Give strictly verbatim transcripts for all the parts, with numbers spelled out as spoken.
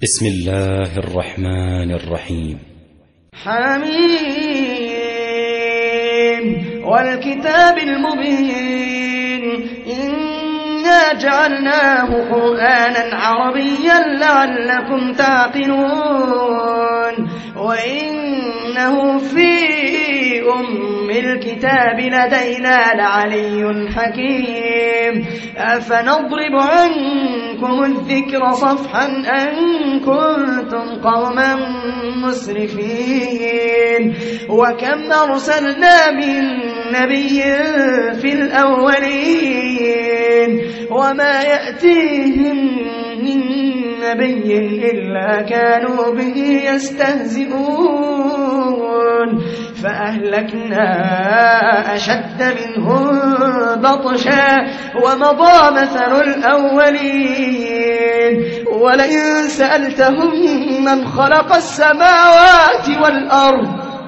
بسم الله الرحمن الرحيم. حميم والكتاب المبين إنا جعلناه قرآنا عربيا لعلكم تعقلون وإنه في أم الكتاب لدينا لعلي حكيم أفنضرب عنكم الذكر صفحا أن كنتم قوما مسرفين وكم أرسلنا من نبي في الأولين وما يأتيهم من نبي إلا كانوا به يستهزئون فأهلكنا أشد منهم بطشا ومضى مثل الأولين ولئن سألتهم من خلق السماوات والأرض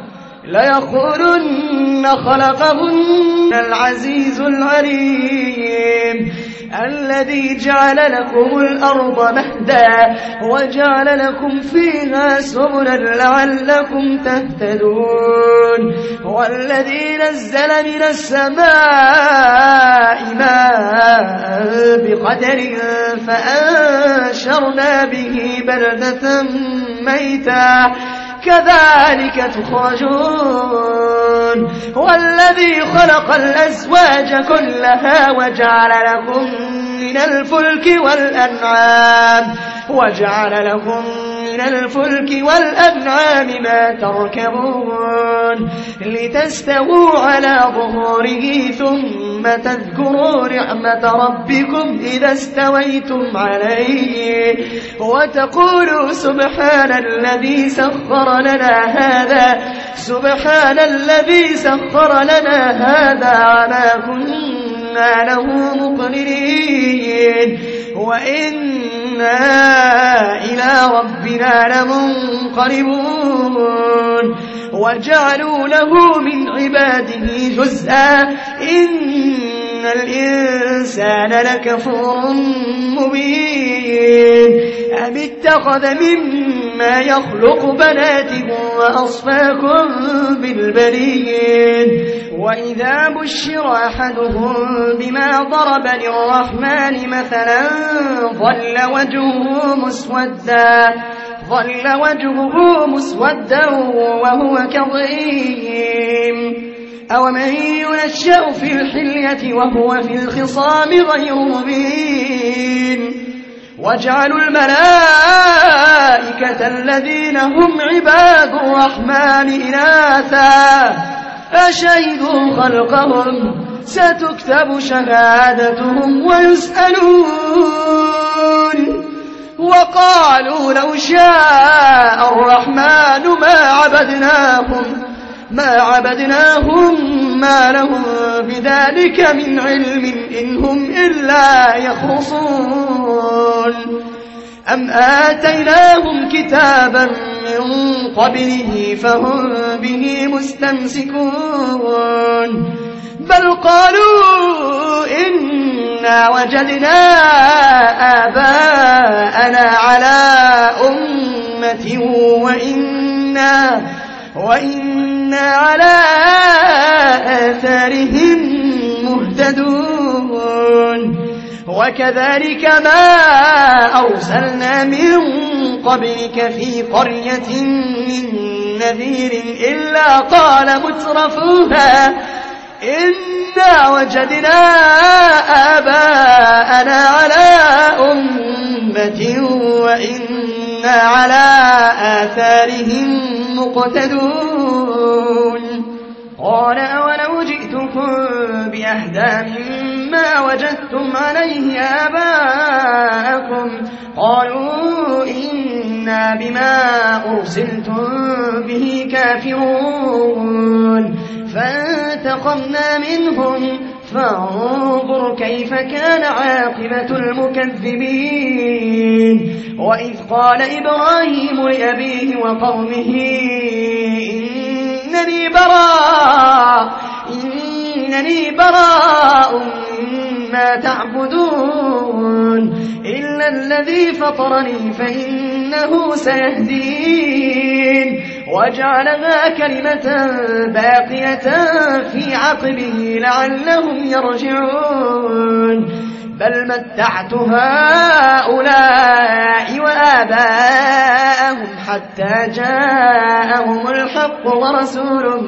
ليقولن خلقهن العزيز العليم الذي جعل لكم الأرض مهدا وجعل لكم فيها سبلا لعلكم تهتدون والذي نزل من السماء ماء بقدر فأنشرنا به بلدة ميتا كذلك تخرجون والذي خلق الأزواج كلها وجعل لكم من الفلك والأنعام وجعل لكم من الفلك والأنعام ما تركبون لتستووا على ظهوره ثم تذكروا نعمة ربكم إذا استويتم عليه وتقولوا سبحان الذي سخر لنا هذا سبحان الذي سخر لنا هذا وما كنا له مقرنين وإنا إلى ربنا لمنقلبون وجعلوا له من عباده جزءا إن الإنسان لكفور مبين أم اتخذ مما يخلق بنات وأصفاكم بالبنين وإذا بشر أحدهم بما ضرب للرحمن مثلا ظل وجهه مسودا ظل وجهه مسودا وهو كظيم أومن ينشأ في الحلية وهو في الخصام غير مبين وجعلوا الملائكة الذين هم عباد الرحمن إناثا أشهدوا خلقهم ستكتب شهادتهم ويسألون وقالوا لو شاء الرحمن ما عبدناهم ما عبدناهم ما لهم بذلك من علم إن هم إلا يخرصون أم آتيناهم كتابا من قبله فهم به مستمسكون بل قالوا إنا وجدنا آباءنا على أمة وإنا وإنا على آثارهم مهتدون وكذلك ما أرسلنا من قبلك في قرية من نذير إلا قال مترفوها إنا وجدنا آباءنا على أمة وإنا على آثارهم مقتدون قال أولو جئتكم بأهدى مما وجدتم عليه آباءكم قالوا إنا بما أرسلتم به كافرون فانتقمنا منهم فانظر كيف كان عاقبة المكذبين وإذ قال إبراهيم لأبيه وقومه إنني براء إنني براء مما تعبدون إلا الذي فطرني فإن إنه سيهدين وجعلها كلمة باقية في عقبه لعلهم يرجعون بل متعت هؤلاء وآباءهم حتى جاءهم الحق ورسول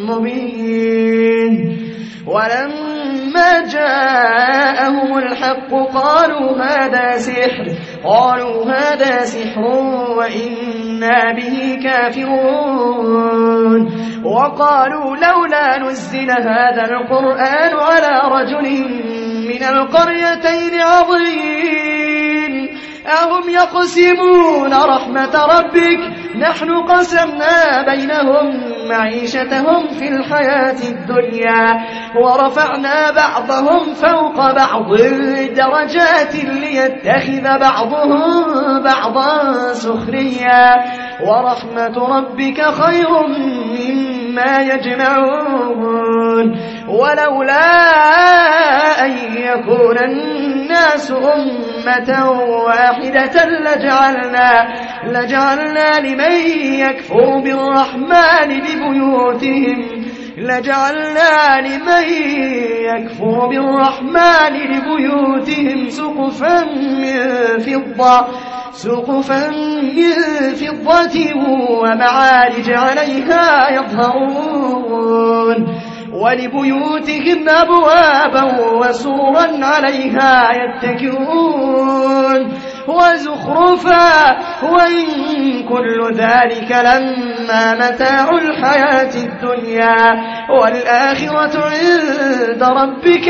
مبين ولما جاءهم الحق قالوا هذا سحر قالوا هذا سحر وإنا به كافرون وقالوا لولا نزل هذا القرآن على رجل من القريتين عظيم أهم يقسمون رحمة ربك نحن قسمنا بينهم معيشتهم في الحياة الدنيا ورفعنا بعضهم فوق بعض درجات ليتخذ بعضهم بعضا سخريا ورحمة ربك خير مما يجمعون ولولا أن يكون الناس أمة واحدة لجعلنا, لجعلنا لمن يكفر بالرحمن لبيوتهم لجعلنا لمن يكفر بالرحمن لبيوتهم سقفا من فضة سقفا من فضة ومعارج عليها يظهرون ولبيوتهم أبوابا وسورا عليها يتكئون وزخرفا وإن كل ذلك لما متاع الحياة الدنيا والآخرة عند ربك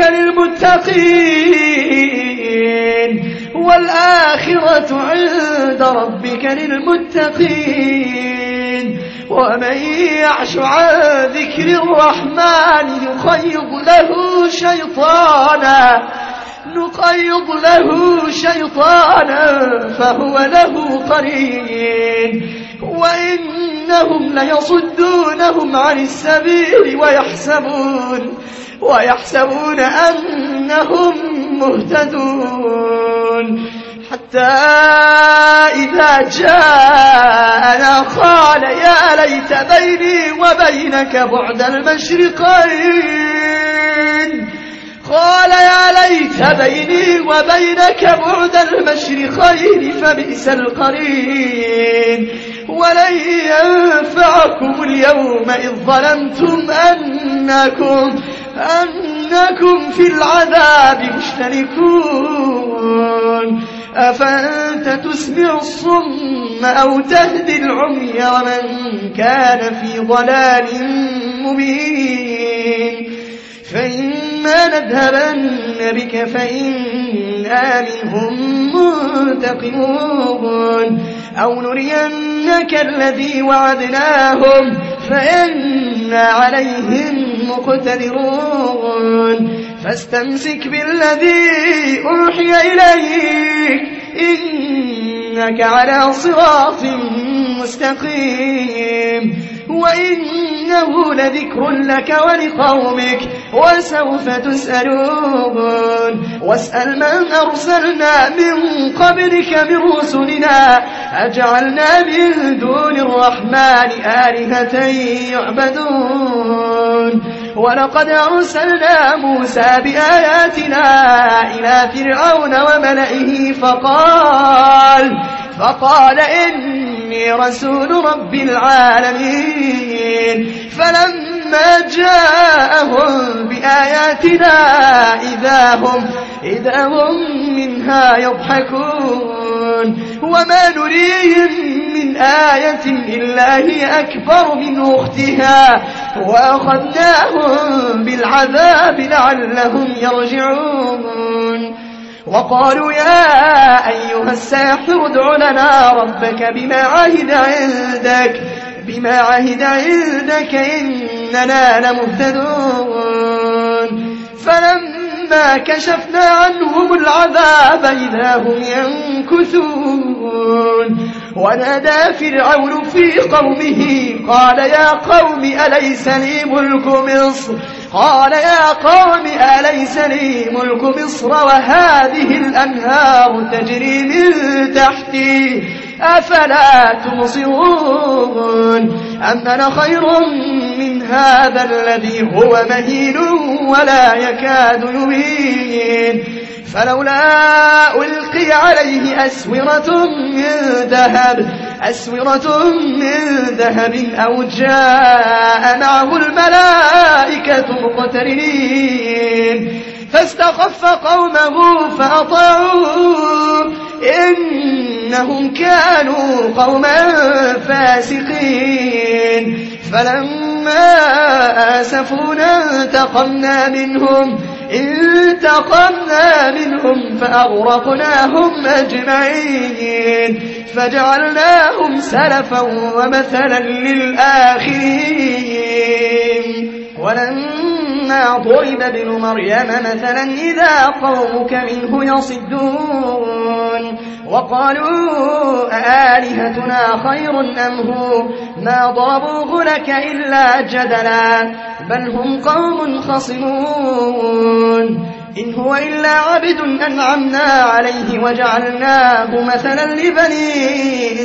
للمتقين والآخرة عند ربك للمتقين ومن يعش عن ذكر الرحمن يقيض له شيطانا نقيض له شيطانا فهو له قرين وإنهم ليصدونهم عن السبيل ويحسبون ويحسبون أنهم مهتدون حتى إذا جاءنا قال يا ليت بيني وبينك بعد المشرقين قال يا ليت بيني وبينك بعد المشرقين فبئس القرين ولن ينفعكم اليوم إذ ظلمتم أنكم أنكم في العذاب مشتركون أفأنت تسمع الصم أو تهدي العمي ومن كان في ضلال مبين فإما نذهبن بك فإنا منهم منتقمون أو نرينك الذي وعدناهم فإنا عليهم مقتدرون فاستمسك بالذي أوحي إليك إنك على صراط مستقيم وإنه لذكر لك ولقومك وسوف تسألون واسأل من أرسلنا من قبلك من رسلنا أجعلنا من دون الرحمن آلهة يعبدون ولقد أرسلنا موسى بآياتنا إلى فرعون وملئه فقال فقال إني رسول رب العالمين فلما جاءهم بآياتنا إذا هم, إذا هم منها يضحكون وما نريهم من آية إلا هي أكبر من أختها وأخذناهم بالعذاب لعلهم يرجعون وقالوا يا أيها الساحر ادع لنا ربك بما عهد عندك بما عهد عندك إننا لمهتدون فلما كشفنا عنهم العذاب إذا هم ينكثون ونادى فرعون في قومه قال يا قوم أليس لي ملك مصر قال يا قوم أليس لي ملك مصر وهذه الأنهار تجري من تحتي أفلا تبصرون أم أنا خير من هذا الذي هو مهين ولا يكاد يبين فلولا ألقي عليه أسورة من ذهب أسورة من ذهب أو جاء معه الملائكة مقترنين فاستخف قومه فأطاعوه إنهم كانوا قوما فاسقين فلما آسفونا انتقمنا منهم انتقمنا منهم فأغرقناهم أجمعين فجعلناهم سلفا ومثلا للآخرين ولما ضرب ابن مريم مثلا إذا قومك منه يصدون وقالوا أآلهتنا خير أم هو ما ضربوه لك إلا جدلا بل هم قوم خصمون إن هو إلا عبد أنعمنا عليه وجعلناه مثلا لبني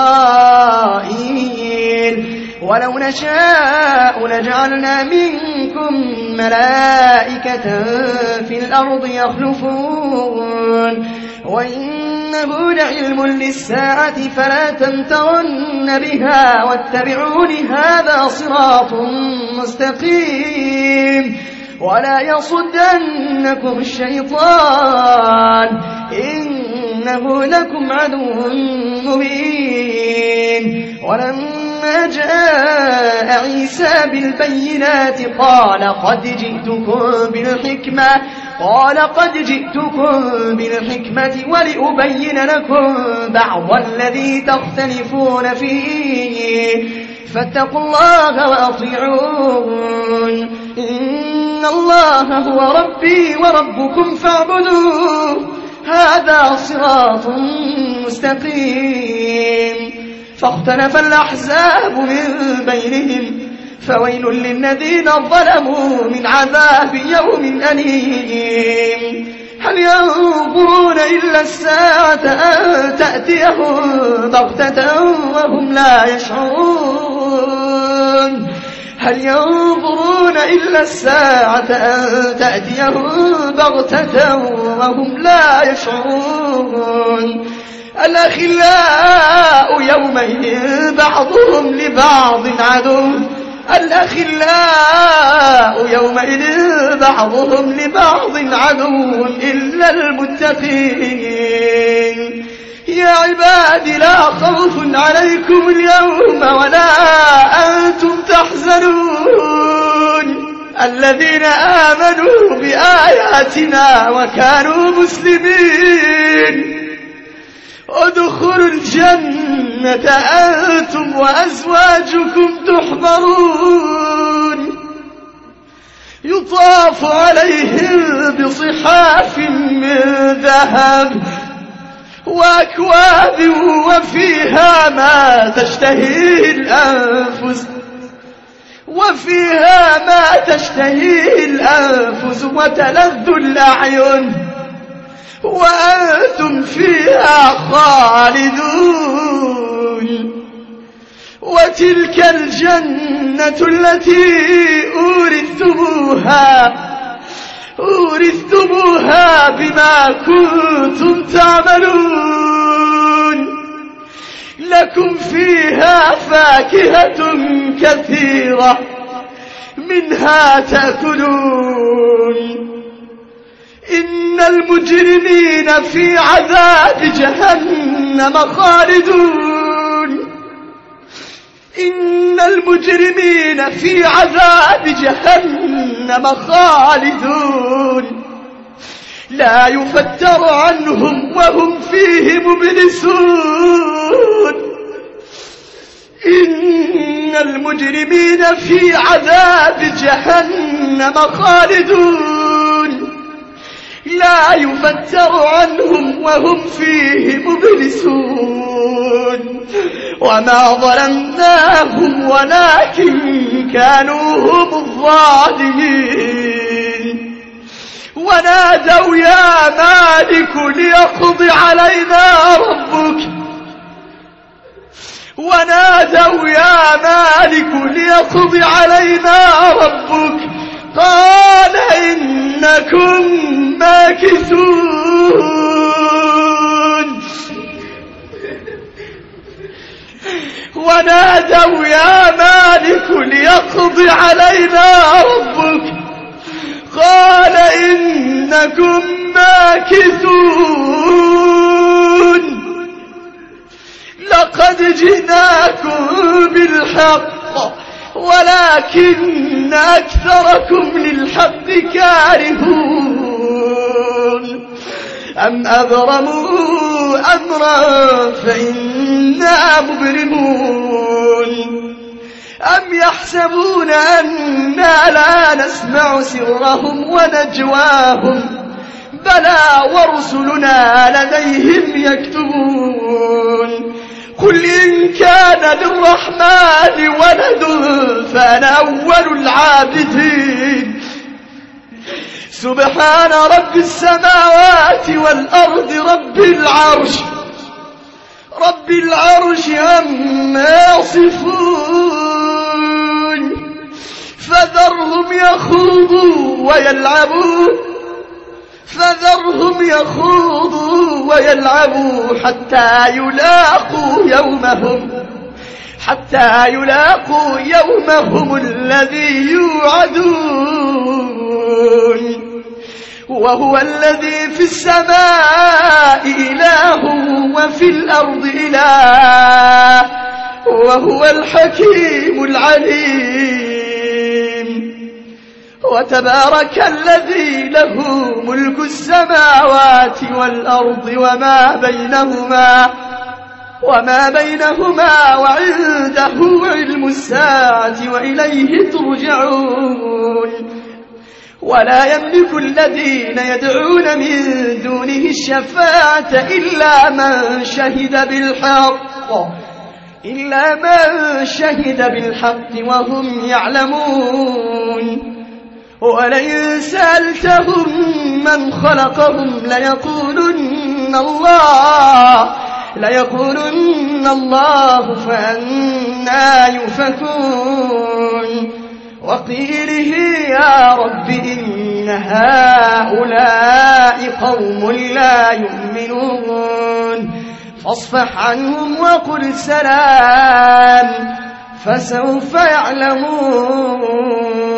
إسرائيل ولو نشاء لجعلنا منكم ملائكة في الأرض يخلفون وإنه لعلم للساعة فلا تمترن بها واتبعون هذا صراط مستقيم ولا يصدنكم الشيطان إنه لكم عدو مبين ولما جاء عيسى بالبينات قال قد جئتكم بالحكمة قال قد جئتكم بالحكمة ولأبين لكم بعض الذي تختلفون فيه فاتقوا الله وأطيعون إن الله هو ربي وربكم فاعبدوه هذا صراط مستقيم فاختلف الأحزاب من بينهم فويل للذين ظلموا من عذاب يوم أليم هل ينظرون إلا الساعة أن تأتيهم بغتة وهم لا يشعرون هل ينظرون إلا الساعة أن تأتيهم بغتة وهم لا يشعرون الأخلاء يومئذ بعضهم لبعض عدو الأخلاء يومئذ بعضهم لبعض عدو إلا المتقين يا عباد لا خوف عليكم اليوم ولا أنتم تحزنون الذين آمنوا بآياتنا وكانوا مسلمين ادخلوا الجنة أنتم وأزواجكم تحبرون يطاف عليهم بصحاف من ذهب وأكواب وفيها ما تشتهيه الأنفس وفيها ما تشتهيه الأنفس وتلذ الأعين وأنتم فيها خالدون وتلك الجنة التي أورثتموها أورثتموها بما كنتم تعملون لكم فيها فاكهة كثيرة منها تأكلون إن المجرمين في عذاب جهنم خالدون إن المجرمين في عذاب جهنم خالدون لا يفتر عنهم وهم فيه مبلسون إن المجرمين في عذاب جهنم خالدون لا يفتر عنهم وهم فيه مبلسون وما ظلمناهم ولكن كانوا هم الظالمين ونادوا يا مالك ليقض علينا ربك ونادوا يا مالك ليقض علينا ربك قال إنكم ماكثون ونادوا يا مالك ليقض علينا ربك قال إنكم ماكثون لقد جئناكم بالحق ولكن أكثركم للحق كارهون أم أبرموا أمرا فإنا مبرمون أم يحسبون أنا لا نسمع سرهم ونجواهم بلى ورسلنا لديهم يكتبون قل إن كان للرحمن ولد فأنا أول العابدين سبحان رب السماوات والأرض رب العرش رب العرش عما يصفون فذرهم يخوضوا ويلعبوا فذرهم يخوضوا ويلعبوا حتى يلاقوا يومهم حتى يلاقوا يومهم الذي يوعدون وهو الذي في السماء إله وفي الأرض إله وهو الحكيم العليم وتبارك الذي له ملك السماوات والأرض وما بينهما وما بينهما وعنده علم الساعة وإليه ترجعون ولا يملك الذين يدعون من دونه الشفاعة إلا من شهد بالحق إلا من شهد بالحق وهم يعلمون ولئن سألتهم من خلقهم ليقولن الله ليقولن الله فأنا يؤفكون وقيله يا رب إن هؤلاء قوم لا يؤمنون فاصفح عنهم وقل سلام فسوف يعلمون.